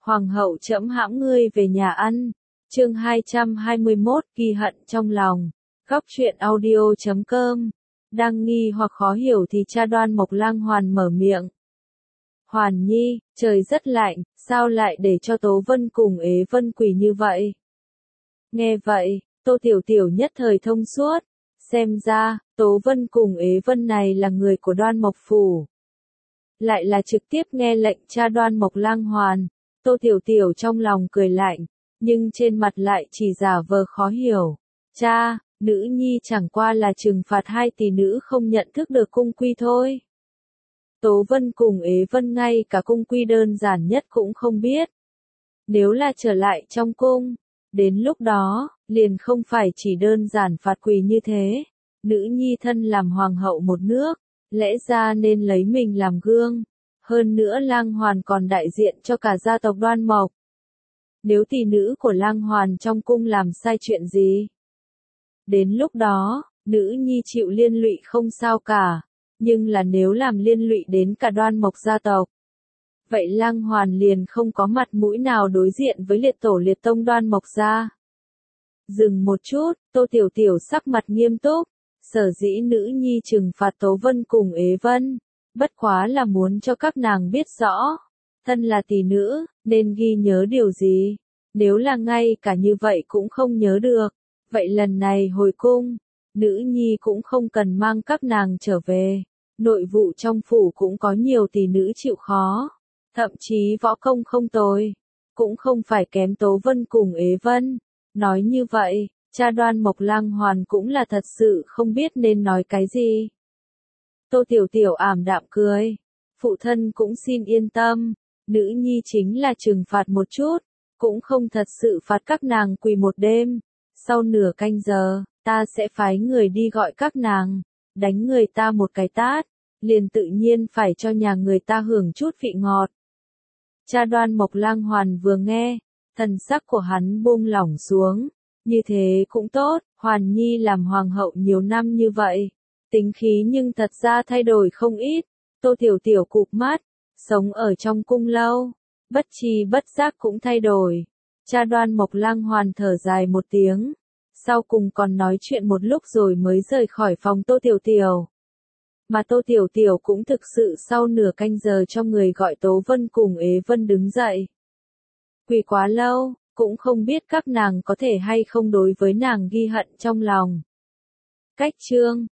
Hoàng hậu trẫm hãm ngươi về nhà ăn. Chương 221, ghi hận trong lòng. Góc truyện audio.com. Đang nghi hoặc khó hiểu thì cha Đoan Mộc Lang Hoàn mở miệng. Hoàn Nhi, trời rất lạnh, sao lại để cho Tố Vân cùng Ế Vân quỳ như vậy? Nghe vậy, Tô Tiểu Tiểu nhất thời thông suốt. Xem ra, Tố Vân cùng Ế Vân này là người của Đoan Mộc Phủ. Lại là trực tiếp nghe lệnh cha Đoan Mộc Lang Hoàn. Tô Tiểu Tiểu trong lòng cười lạnh, nhưng trên mặt lại chỉ giả vờ khó hiểu. Cha, nữ nhi chẳng qua là trừng phạt hai tỷ nữ không nhận thức được cung quy thôi. Tố Vân cùng Ế Vân ngay cả cung quy đơn giản nhất cũng không biết. Nếu là trở lại trong cung, đến lúc đó, liền không phải chỉ đơn giản phạt quỳ như thế. Nữ nhi thân làm hoàng hậu một nước, lẽ ra nên lấy mình làm gương. Hơn nữa Lang Hoàn còn đại diện cho cả gia tộc Đoan Mộc. Nếu tỷ nữ của Lang Hoàn trong cung làm sai chuyện gì, đến lúc đó, nữ nhi chịu liên lụy không sao cả. Nhưng là nếu làm liên lụy đến cả Đoan Mộc gia tộc, vậy Lang Hoàn liền không có mặt mũi nào đối diện với liệt tổ liệt tông Đoan Mộc gia. Dừng một chút, Tô Tiểu Tiểu sắc mặt nghiêm túc. Sở dĩ nữ nhi trừng phạt Tố Vân cùng Ế Vân, bất quá là muốn cho các nàng biết rõ, thân là tỷ nữ, nên ghi nhớ điều gì. Nếu là ngay cả như vậy cũng không nhớ được, vậy lần này hồi cung, nữ nhi cũng không cần mang các nàng trở về. Nội vụ trong phủ cũng có nhiều tỷ nữ chịu khó, thậm chí võ công không tồi, cũng không phải kém Tố Vân cùng Ế Vân. Nói như vậy, cha Đoan Mộc Lang Hoàn cũng là thật sự không biết nên nói cái gì. Tô Tiểu Tiểu ảm đạm cười. Phụ thân cũng xin yên tâm, nữ nhi chính là trừng phạt một chút, cũng không thật sự phạt các nàng quỳ một đêm. Sau nửa canh giờ, ta sẽ phái người đi gọi các nàng, đánh người ta một cái tát, liền tự nhiên phải cho nhà người ta hưởng chút vị ngọt. Cha Đoan Mộc Lang Hoàn vừa nghe, thần sắc của hắn buông lỏng xuống. Như thế cũng tốt, Hoàn Nhi làm hoàng hậu nhiều năm như vậy, tính khí nhưng thật ra thay đổi không ít. Tô Tiểu Tiểu cụp mắt, sống ở trong cung lâu, bất tri bất giác cũng thay đổi. Cha Đoan Mộc Lang Hoàn thở dài một tiếng, sau cùng còn nói chuyện một lúc rồi mới rời khỏi phòng Tô Tiểu Tiểu. Mà Tô Tiểu Tiểu cũng thực sự sau nửa canh giờ cho người gọi Tố Vân cùng Ế Vân đứng dậy. Quỳ quá lâu, cũng không biết các nàng có thể hay không đối với nàng ghi hận trong lòng. Cách chương